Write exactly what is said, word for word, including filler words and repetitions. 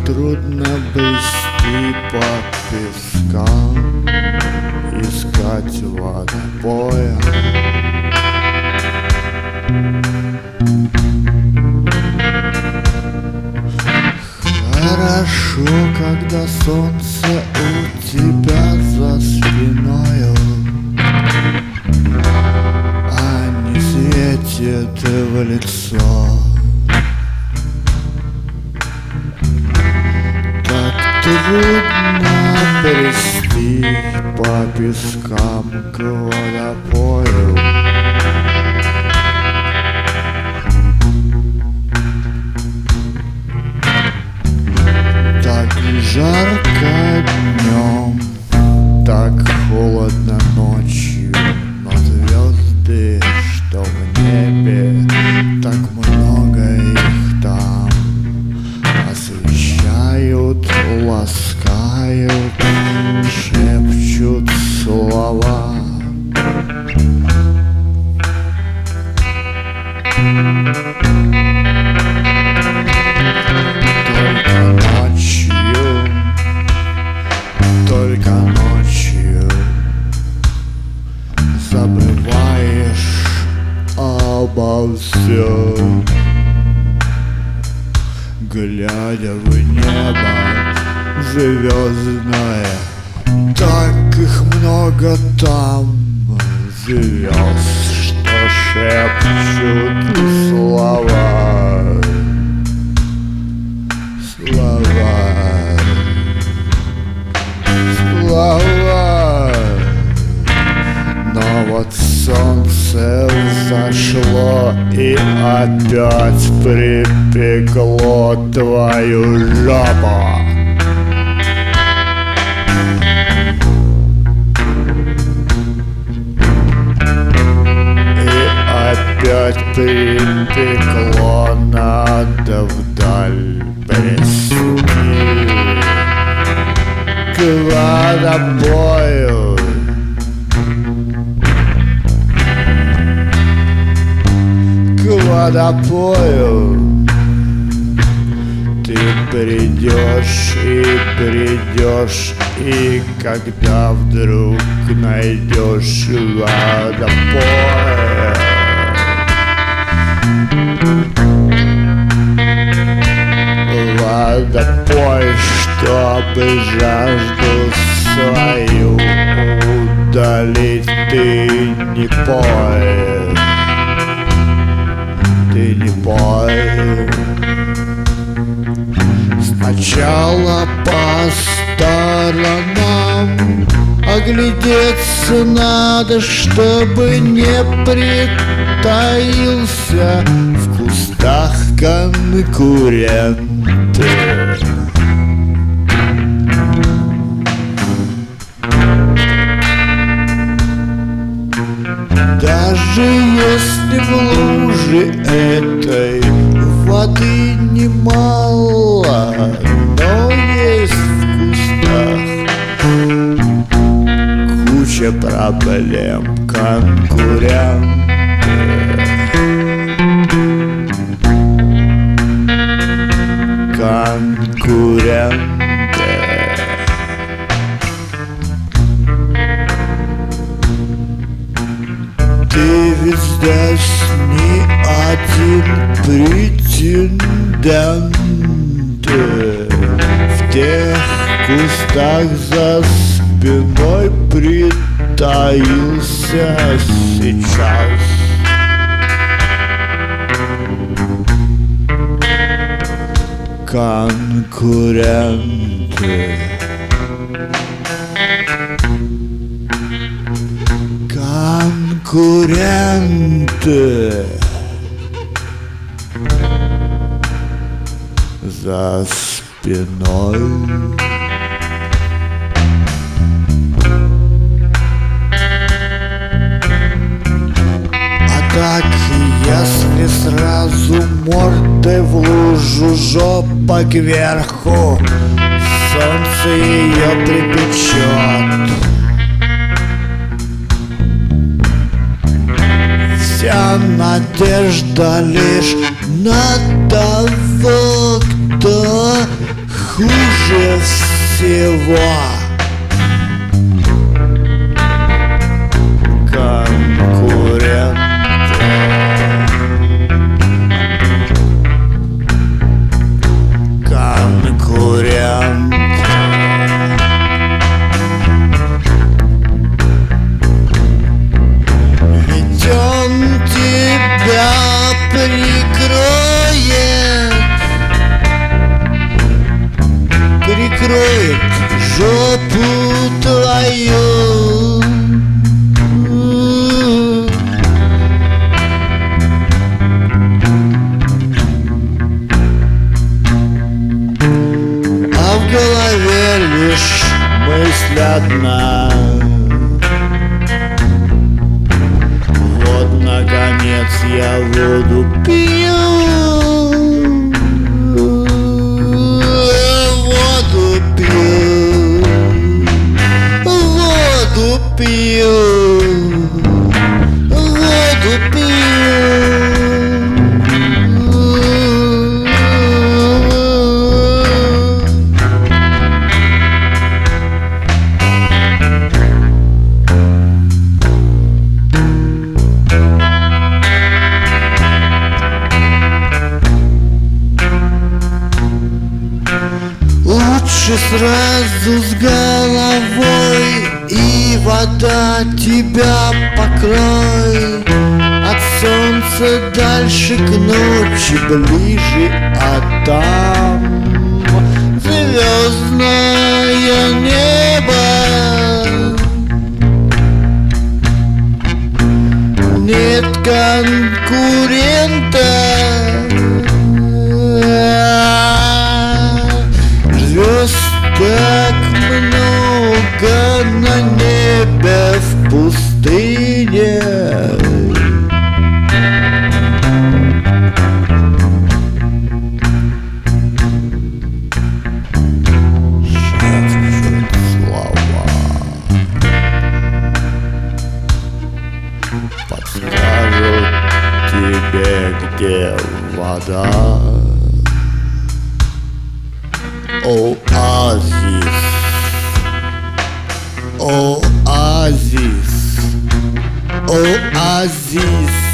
трудно брести по пескам, искать водопоя. Хорошо, когда солнце у тебя за спиною, а не светит в лицо. Так трудно брести по пескам к водопою. Так жарко днем, так холодно ночью, но звезды, что в небе, так много их там, освещают, ласкают, шепчут слова. Только ночью забываешь обо всем, глядя в небо звездное. Так их много там звезд, что шепчут слова, слова. Но вот солнце взошло и опять припекло твою жопу. И опять припекло, надо вдаль брести к водопою. К водопою ты придешь и придешь, и когда вдруг найдешь водопой, водопой, чтобы жажду свою удалить, ты не пой, ты не пой. Сначала по сторонам оглядеться надо, чтобы не притаился в кустах конкурент. Даже если в луже этой воды немало, но есть в кустах куча проблем, конкуренты. Конкуренты. Ты ведь здесь не один претендент. В тех кустах за спиной притаился сейчас. Конкуренты. Конкуренты. За спиной. А так, если сразу мордой в лужу, жопа кверху, солнце ее припечет. Вся надежда лишь на того, кто хуже всего конкуренты. Конкуренты. Ведь он тебя прикроет, прикроет жопу твою. А в голове лишь мысль одна: вот наконец я воду пью, воду пью, воду пью, воду пью. Лучше сразу с головой, и вода тебя покроет. От солнца дальше к ночи ближе, а там звездное небо. Нет конкурента. Звезд так много на небе в пустыне. Шепчут слова, подскажут тебе, где вода. Оазис, оазис, оазис.